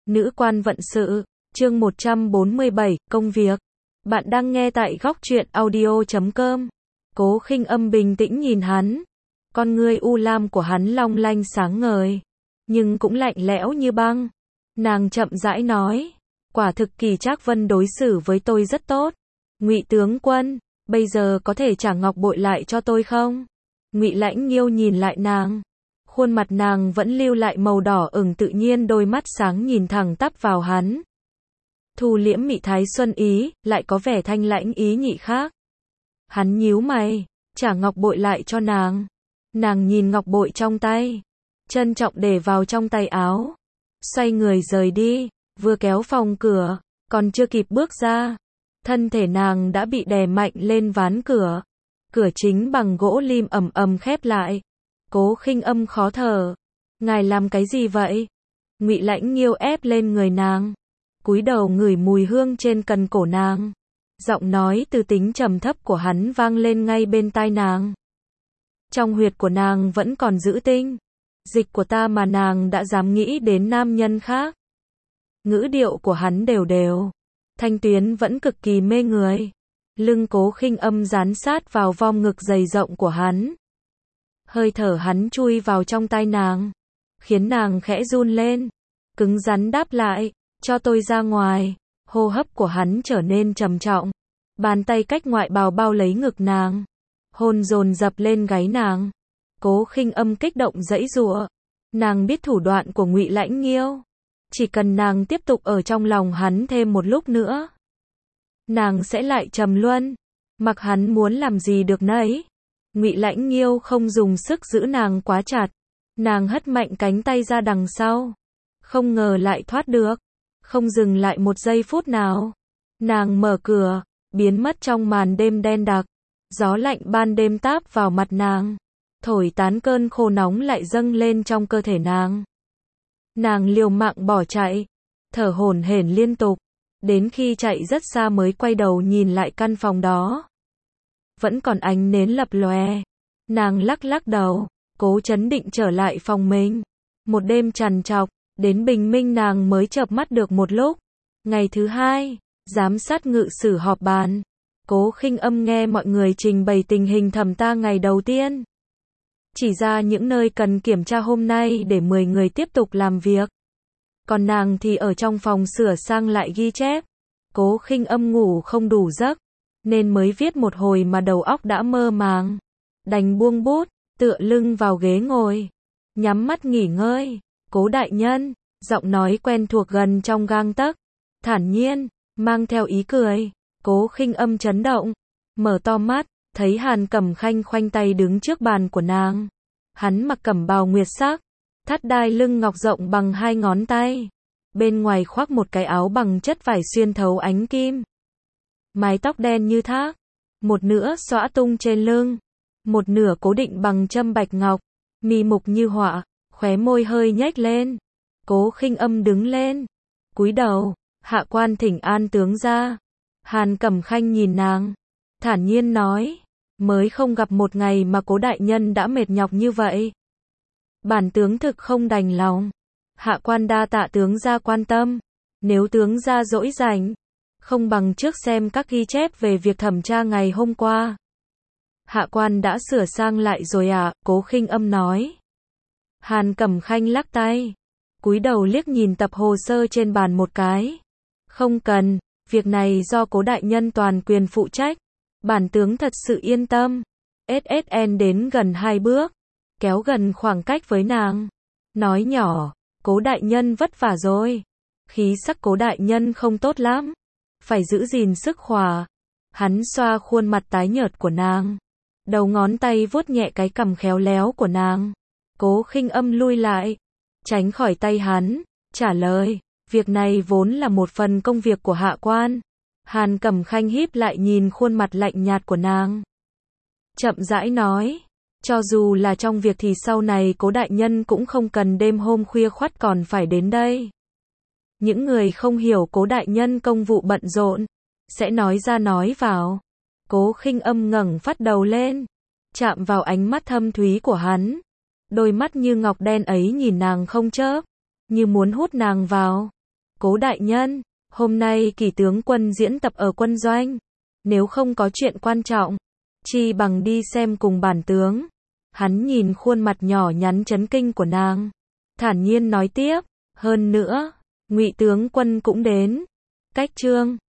Nữ quan vận sự, chương 147, công việc. Bạn đang nghe tại góc truyện audio.com. Cố Khinh Âm bình tĩnh nhìn hắn. Con ngươi u lam của hắn long lanh sáng ngời, nhưng cũng lạnh lẽo như băng. Nàng chậm rãi nói, quả thực Kỳ Trác Vân đối xử với tôi rất tốt. Ngụy tướng quân, bây giờ có thể trả ngọc bội lại cho tôi không? Ngụy Lãnh Nghiêu nhìn lại nàng. Khuôn mặt nàng vẫn lưu lại màu đỏ ửng tự nhiên, đôi mắt sáng nhìn thẳng tắp vào hắn. Thu liễm mị thái xuân ý, lại có vẻ thanh lãnh ý nhị khác. Hắn nhíu mày, trả ngọc bội lại cho nàng. Nàng nhìn ngọc bội trong tay, trân trọng để vào trong tay áo. Xoay người rời đi, vừa kéo phòng cửa, còn chưa kịp bước ra. Thân thể nàng đã bị đè mạnh lên ván cửa. Cửa chính bằng gỗ lim ầm ầm khép lại. Cố Khinh Âm khó thở. Ngài làm cái gì vậy? Ngụy Lãnh Nghiêu ép lên người nàng, cúi đầu ngửi mùi hương trên cần cổ nàng. Giọng nói từ tính trầm thấp của hắn vang lên ngay bên tai nàng. Trong huyệt của nàng vẫn còn giữ tinh dịch của ta mà nàng đã dám nghĩ đến nam nhân khác. Ngữ điệu của hắn đều đều, thanh tuyến vẫn cực kỳ mê người. Lưng Cố Khinh Âm dán sát vào vòng ngực dày rộng của hắn. Hơi thở hắn chui vào trong tai nàng, khiến nàng khẽ run lên, cứng rắn đáp lại, cho tôi ra ngoài. Hô hấp của hắn trở nên trầm trọng, bàn tay cách ngoại bào bao lấy ngực nàng, hôn dồn dập lên gáy nàng. Cố Khinh Âm kích động giãy giụa, nàng biết thủ đoạn của Ngụy Lãnh Nghiêu, chỉ cần nàng tiếp tục ở trong lòng hắn thêm một lúc nữa, nàng sẽ lại trầm luân, mặc hắn muốn làm gì được nấy. Ngụy Lãnh Nghiêu không dùng sức giữ nàng quá chặt, nàng hất mạnh cánh tay ra đằng sau, không ngờ lại thoát được, không dừng lại một giây phút nào. Nàng mở cửa, biến mất trong màn đêm đen đặc, gió lạnh ban đêm táp vào mặt nàng, thổi tán cơn khô nóng lại dâng lên trong cơ thể nàng. Nàng liều mạng bỏ chạy, thở hổn hển liên tục, đến khi chạy rất xa mới quay đầu nhìn lại căn phòng đó. Vẫn còn ánh nến lập lòe. Nàng lắc lắc đầu, cố chấn định trở lại phòng mình. Một đêm trằn trọc, đến bình minh nàng mới chợp mắt được một lúc. Ngày thứ hai, giám sát ngự sử họp bàn. Cố Khinh Âm nghe mọi người trình bày tình hình thẩm tra ngày đầu tiên, chỉ ra những nơi cần kiểm tra hôm nay để 10 người tiếp tục làm việc. Còn nàng thì ở trong phòng sửa sang lại ghi chép. Cố Khinh Âm ngủ không đủ giấc, nên mới viết một hồi mà đầu óc đã mơ màng. Đành buông bút, tựa lưng vào ghế ngồi, nhắm mắt nghỉ ngơi. Cố đại nhân, giọng nói quen thuộc gần trong gang tấc, thản nhiên, mang theo ý cười. Cố Khinh Âm chấn động, mở to mắt, thấy Hàn Cẩm Khanh khoanh tay đứng trước bàn của nàng. Hắn mặc cẩm bào nguyệt sắc, thắt đai lưng ngọc rộng bằng 2 ngón tay, bên ngoài khoác một cái áo bằng chất vải xuyên thấu ánh kim. Mái tóc đen như thác, một nửa xõa tung trên lưng, một nửa cố định bằng châm bạch ngọc, mi mục như họa, khóe môi hơi nhếch lên. Cố Khinh Âm đứng lên, cúi đầu, hạ quan thỉnh an tướng gia. Hàn Cẩm Khanh nhìn nàng, thản nhiên nói, mới không gặp một ngày mà Cố đại nhân đã mệt nhọc như vậy. Bản tướng thực không đành lòng. Hạ quan đa tạ tướng gia quan tâm. Nếu tướng gia rỗi rảnh, không bằng trước xem các ghi chép về việc thẩm tra ngày hôm qua. Hạ quan đã sửa sang lại rồi ạ, Cố Khinh Âm nói. Hàn Cẩm Khanh lắc tay, cúi đầu liếc nhìn tập hồ sơ trên bàn một cái. Không cần, việc này do Cố đại nhân toàn quyền phụ trách. Bản tướng thật sự yên tâm. SSN đến gần 2 bước, kéo gần khoảng cách với nàng, nói nhỏ, Cố đại nhân vất vả rồi. Khí sắc Cố đại nhân không tốt lắm, phải giữ gìn sức khỏe. Hắn xoa khuôn mặt tái nhợt của nàng, đầu ngón tay vuốt nhẹ cái cằm khéo léo của nàng. Cố Khinh Âm lui lại, tránh khỏi tay hắn, trả lời, việc này vốn là một phần công việc của hạ quan. Hàn Cẩm Khanh híp lại nhìn khuôn mặt lạnh nhạt của nàng, chậm rãi nói, cho dù là trong việc thì sau này Cố đại nhân cũng không cần đêm hôm khuya khoắt còn phải đến đây. Những người không hiểu Cố đại nhân công vụ bận rộn, sẽ nói ra nói vào. Cố Khinh Âm ngẩng phát đầu lên, chạm vào ánh mắt thâm thúy của hắn. Đôi mắt như ngọc đen ấy nhìn nàng không chớp, như muốn hút nàng vào. Cố đại nhân, hôm nay Kỷ tướng quân diễn tập ở quân doanh. Nếu không có chuyện quan trọng, chi bằng đi xem cùng bản tướng. Hắn nhìn khuôn mặt nhỏ nhắn chấn kinh của nàng, thản nhiên nói tiếp, hơn nữa, Ngụy tướng quân cũng đến. Cách chương